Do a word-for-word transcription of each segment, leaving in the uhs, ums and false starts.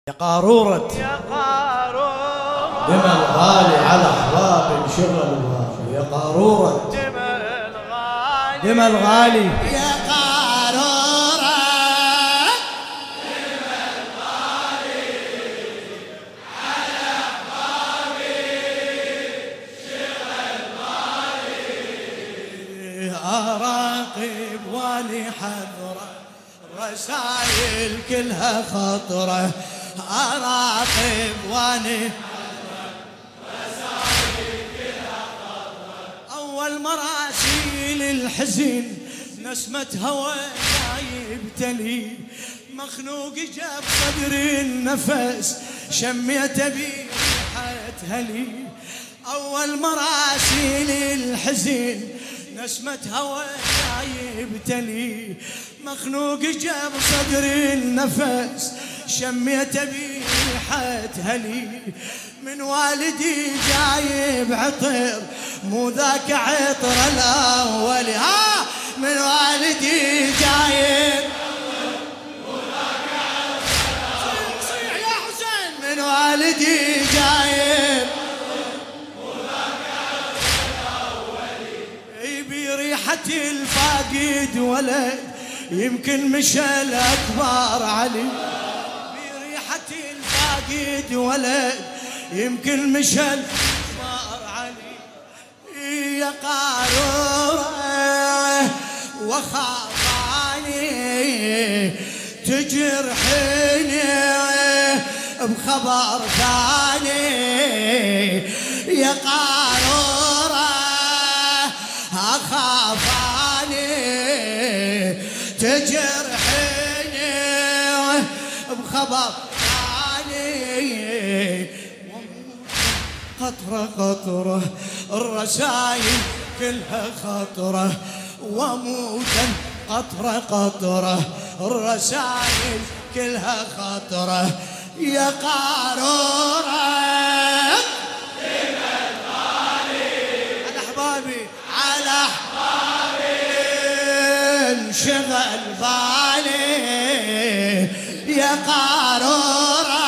يا قارورة يا قارورة دم الغالي على أحباب انشغل وافي. يا قارورة دم الغالي دم الغالي يا قارورة دم الغالي على أحبابي شغل غالي. أراقب واني حذرة رسايل كلها خطرة. أراقب واني أول مراسيل الحزن نسمة هوى يبتلي مخنوق جاب صدري النفس شميت بريحة هلي. أول مراسيل الحزن نسمة هوى يبتلي مخنوق جاب صدري النفس شميت بريحة هلي. من والدي جايب عطر مو ذاك عطر الأول. ها من والدي جايب مو ذاك عطر صيح يا حسين. من والدي جايب مو ذاك عطر الأول. بريحة الفاقد ولد يمكن مشى الأكبر علي. بريحة الفاقد ولد يمكن مشى الأكبر علي. يا قارورة وخافاني تجرحني بخبر ثاني. يا قارورة أخافاني تجرحني بخبر ثاني. قطرة قطرة الرسايل كلها خطرة وموتا. قطرة قطرة الرسايل كلها خطرة. يا قارورة على أحبابي على أحبابي انشغل بالي. يا قارورة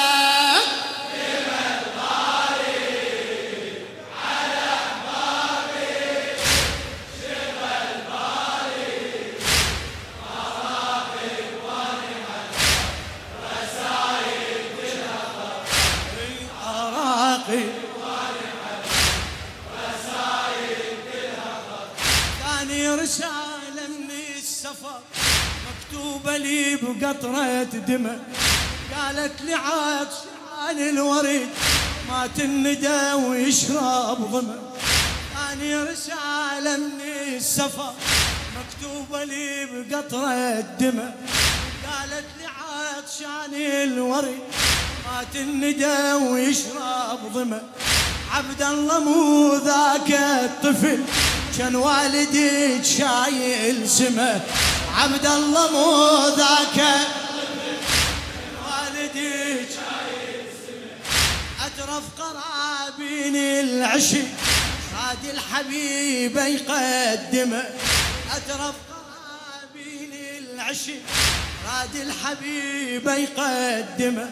ثاني رسالة من السفر مكتوبة لي بقطرة دمى قالت لي عطشان الوريد ما تندى ويشرب ظما. ثاني رسالة من السفر مكتوبة لي بقطرة دمى قالت لي عطشان الوريد ما تندى ويشرب ظما. عبد الله مو ذاك الطفل كان والدي شايل سما. عبد الله مو ذاك الطفل كان والدي شايل سما. أترف قرابين العشق راد الحبيب يقدمه. أترف قرابين العشق راد الحبيب يقدمه.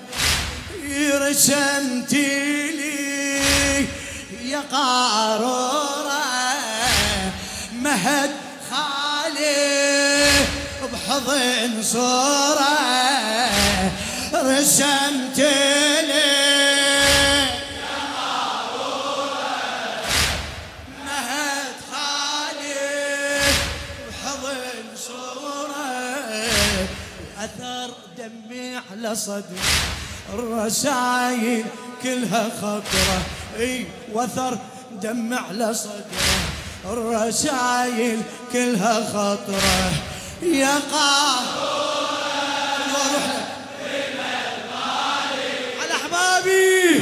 رسمتي لي يا قارورة مهد خالي بحضن صورة. رسمت لي يا قارورة مهد خالي بحضن صورة. أثر دمي على صدري الرسايل كلها خطرة. اي وثر دم على صدره الرسايل كلها خطرة. يا قارورة على أحبابي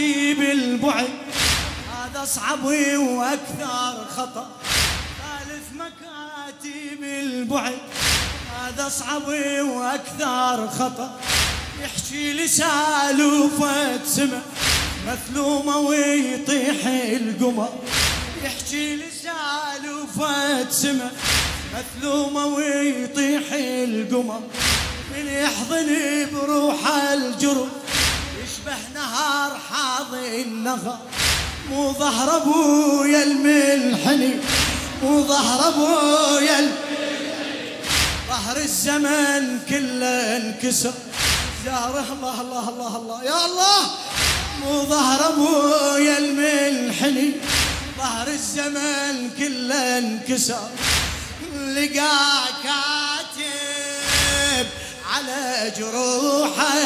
مكاتب البعد هذا أصعب وأكثر خطأ. ثالث مكاتب البعد هذا أصعب وأكثر خطأ. يحكي لسالوفة سمع مثلومة ويطيح القمر. يحكي لسالوفة سمع مثلومة ويطيح القمر. من يحضن بروح الجرم يشبه نهار حاضي النهر. مو ظهر ابويا الملحني مو ظهر ابويا الملحني ظهر الزمن كله انكسر. زاره الله الله الله الله يا الله. مو ظهر ابويا الملحني ظهر الزمن كله انكسر. لقى كاتب على جروحه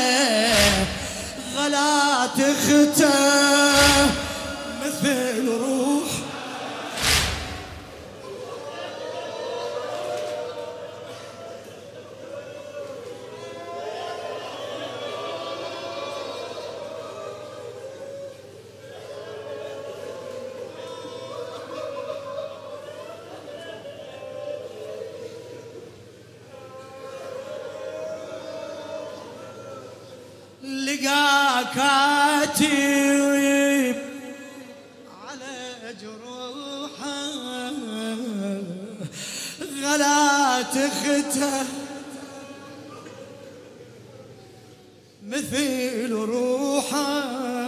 غلات اخته مثل روح. لقى كاتب على جروحه غلات اخته مثل روحه.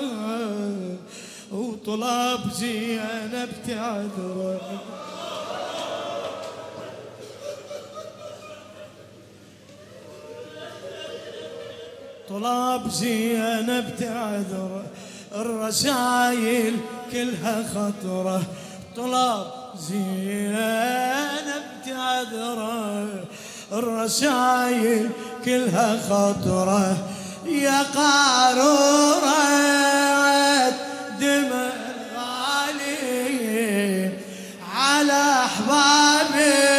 وطلب زينب تعذره طلب زينب تعذره. الرسايل كلها خطره. طلب زينب تعذره الرسايل كلها خطره. يا قارورة دم الغالي على أحبابي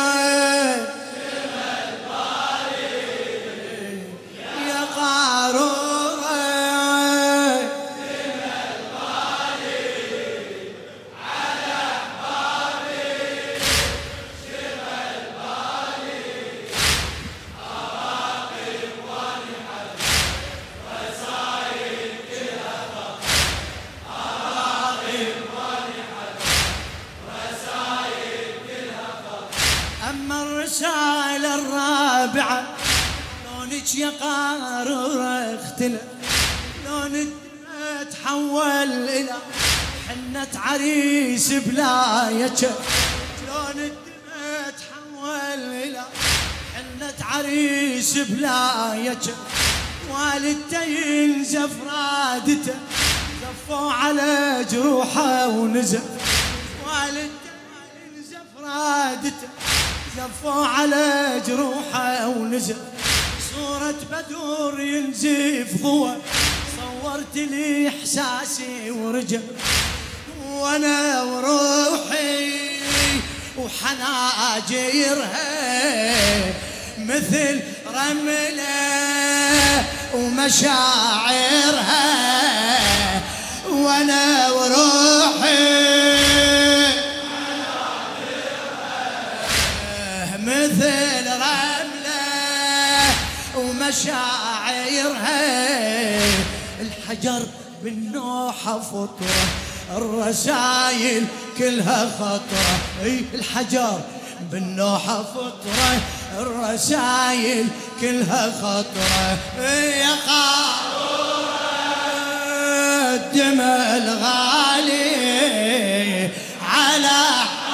الرسالة الرابعة. لونك يا قارورة اختلف لون تحول إلى حنة عريس بلا يجب. لون تحول إلى حنة عريس بلا يجب. والدته ينزف رادته زفوا على جروحه ونزف. والدته ينزف رادته زفوا على جروحه ونزف. صورة بدور ينزف ضوى صورت لي احساسي ورجع. وانا وروحي وحناجرها مثل رملة ومشاعرها. وانا وروحي مثل رملة ومشاعرها. الحجر بالنوحة فطرة الرسايل كلها خطرة. اي الحجر بالنوحة فطرة الرسايل كلها خطرة. يا قارورة الدم الغالي على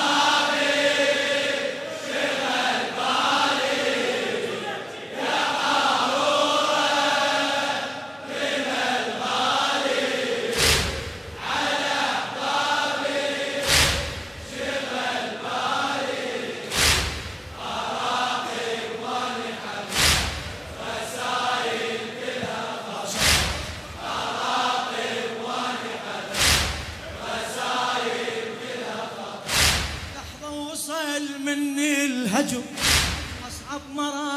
مني الهجم أصعب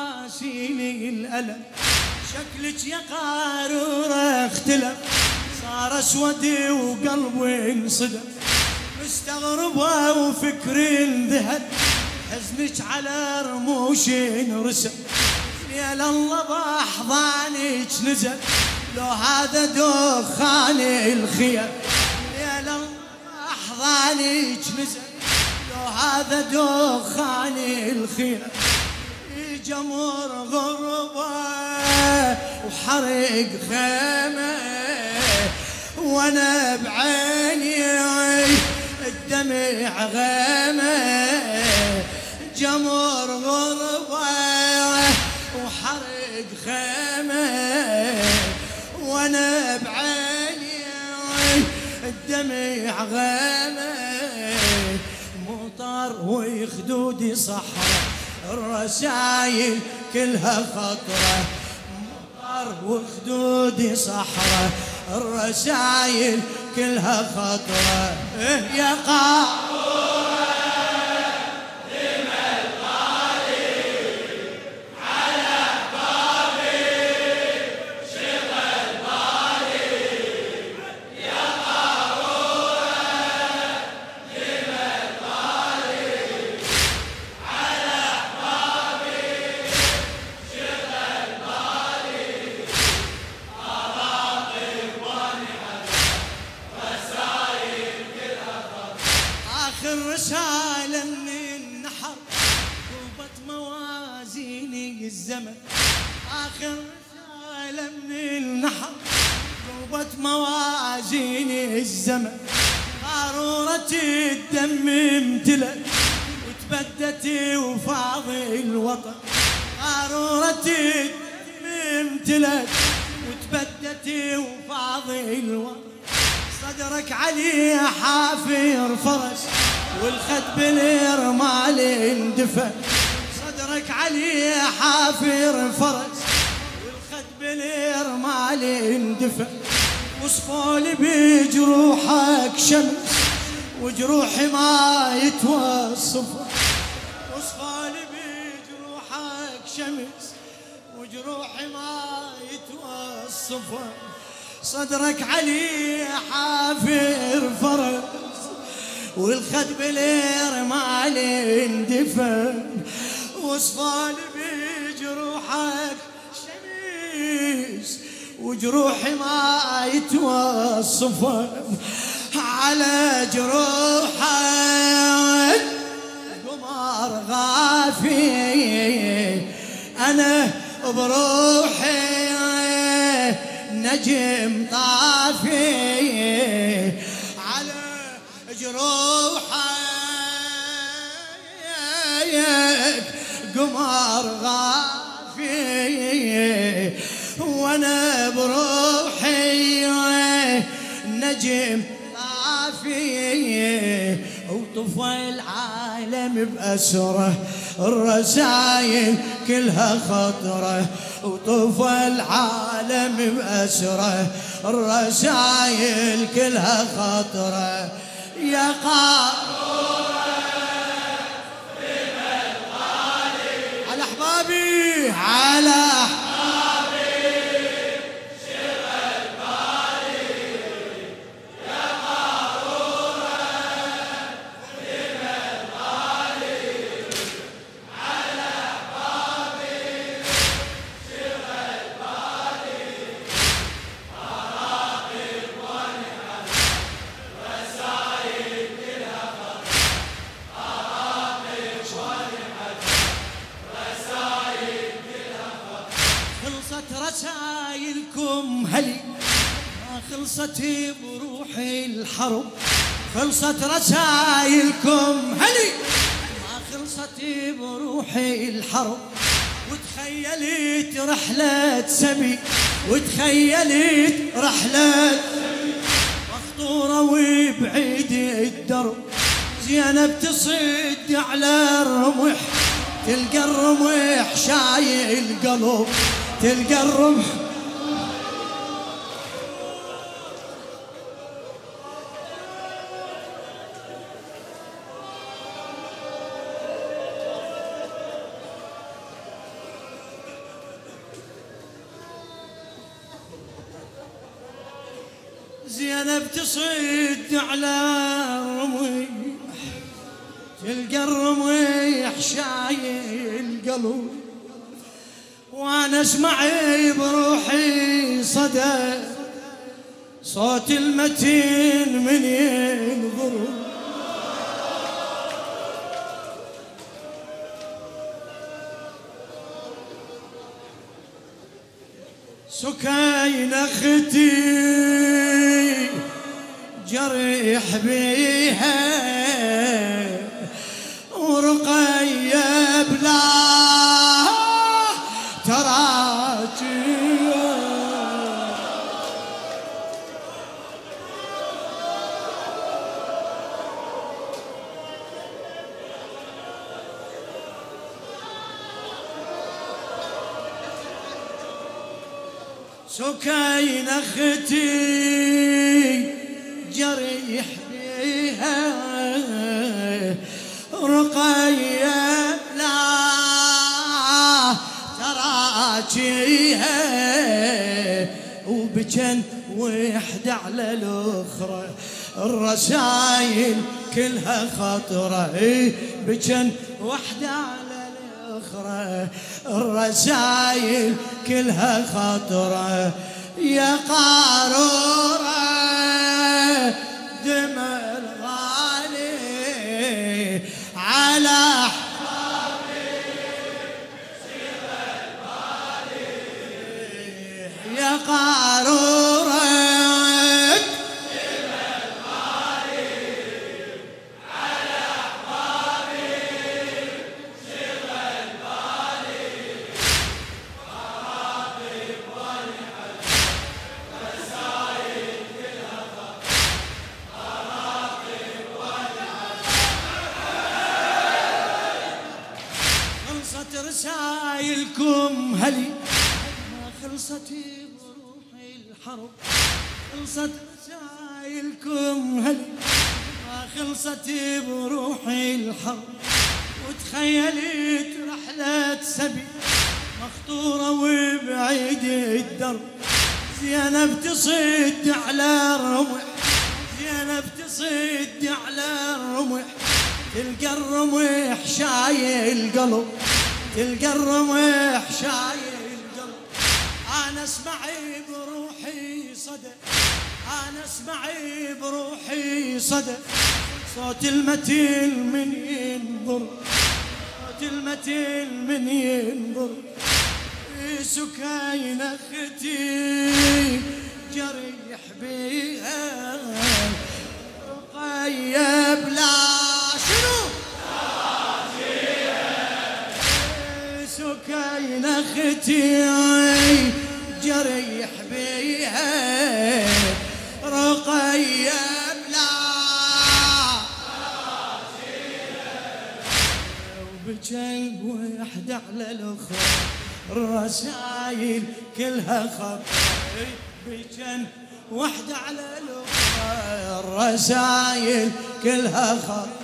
مراسيلي الألم. شكلك يا قارورة اختلف صار اسود وقلبي انصدم، مستغربه وفكري انذهل، حزنك على رموشي انرسم، يا الله باحضانك نزل، لو هذا دخان الخيل، يا الله باحضانك نزل، لو هذا دخان الخيل، جمر غربه وحرق خيمه، وانا بعيني الدمع غيمه، جمر غربه وحرق خيمه، وانا بعيني الدمع غيمه، مطر وخدودي صحراء، الرسايل كلها خطره، مطر وخدودي صحراء، الرسايل كلها خطره، إيه يا قارورة دمى الغالي على بابي شغل بالي، يا قارورة دمى الغالي على بابي شغل بالي، أراقب وانحدر رسايل كلها خطر، آخر رسالة من النحر قوبت موازيني الزمن، آخر رسالة من النحر قوبت موازيني الزمن، قارورة الدم امتلت وتبدت وفاضي الوطن، قارورة الدم امتلت وتبدت وفاضي الوطن، صدرك علي حافر فرس والخد بالرمال اندفن، صدرك علي حافر فرس والخد بالرمال اندفن، وصفولي بجروحك شمس وجروحي ما يتوصف، وصفولي بجروحك شمس وجروحي ما يتوصف، صدرك علي حافر فرس والخد بالرمال اندفن، وصفالي بجروحك شمس وجروحي ما يتوصف، على جروحك قمر غافي، انا بروحي نجم طافي، على جروحك قمر غافي، وانا بروحي نجم طافي، وطفى العالم بأسره، الرسايل كلها خطره، وطفى العالم بأسره، الرسايل كلها خطره، يا قارورة دمى الغالي على أحبابي على أحبابي شغل بالي، يا قارورة دمى الغالي على أحبابي شغل بالي، أراقب وانحدر رسايل كلها خطر، أراقب وانحدر رسايل كلها خطر، خلصت رسايلكم هلي ما خلصت بروحي الحرب، خلصت رسايلكم هلي ما خلصت بروحي الحرب، وتخيلت رحلة سبي وتخيلت رحلة مخطورة وبعيد الدرب، زينب تصد على الرمح، تلقى الرمح شايل قلب، تلقى الرمح زينب تصد على الرميح، تلقى الرميح شايل قلب، وانا اسمع بروحي صدى صوت المتين من ينظر. سكاين اختي جريح بيها، ورقية بلا تراجيها، سكاين اختي جريح بيها، رقية لا تراجيها، وبجن وحدة على الأخرى الرسايل كلها خطرة، بجن وحدة على الأخرى الرسايل كلها خطرة. يا قارورة دم الغالي على حبابي سير البالي، يا قارورة دم الغالي على حبابي سير البالي، مراقب ونحل رسايل كلها خط، مراقب ونحل. خلصت رسايلكم هلي، ما خلصت بروحي الحرب، خلصت رسايلكم هلي، ما خلصت بروحي الحرب، وتخيلت رحلة سبي مخطورة وبعيد الدرب. زينب تصد على الرمح، زينب تصد على الرمح، تلقى الرمح شايل قلب، تلقى الرمح شايل قلب. انا اسمعي بروحي صدى، انا اسمعي بروحي صدى صوت المتين من ينظر، صوت المتين من ينظر. سكاين اختي جريح بيها، رقية بلا شنو سكاين اختي جريح بيها، رقية بلا وبجنب وحدة على الاخرى الرسايل كلها خط، بجنب وحدة على الاخرى الرسايل كلها خط.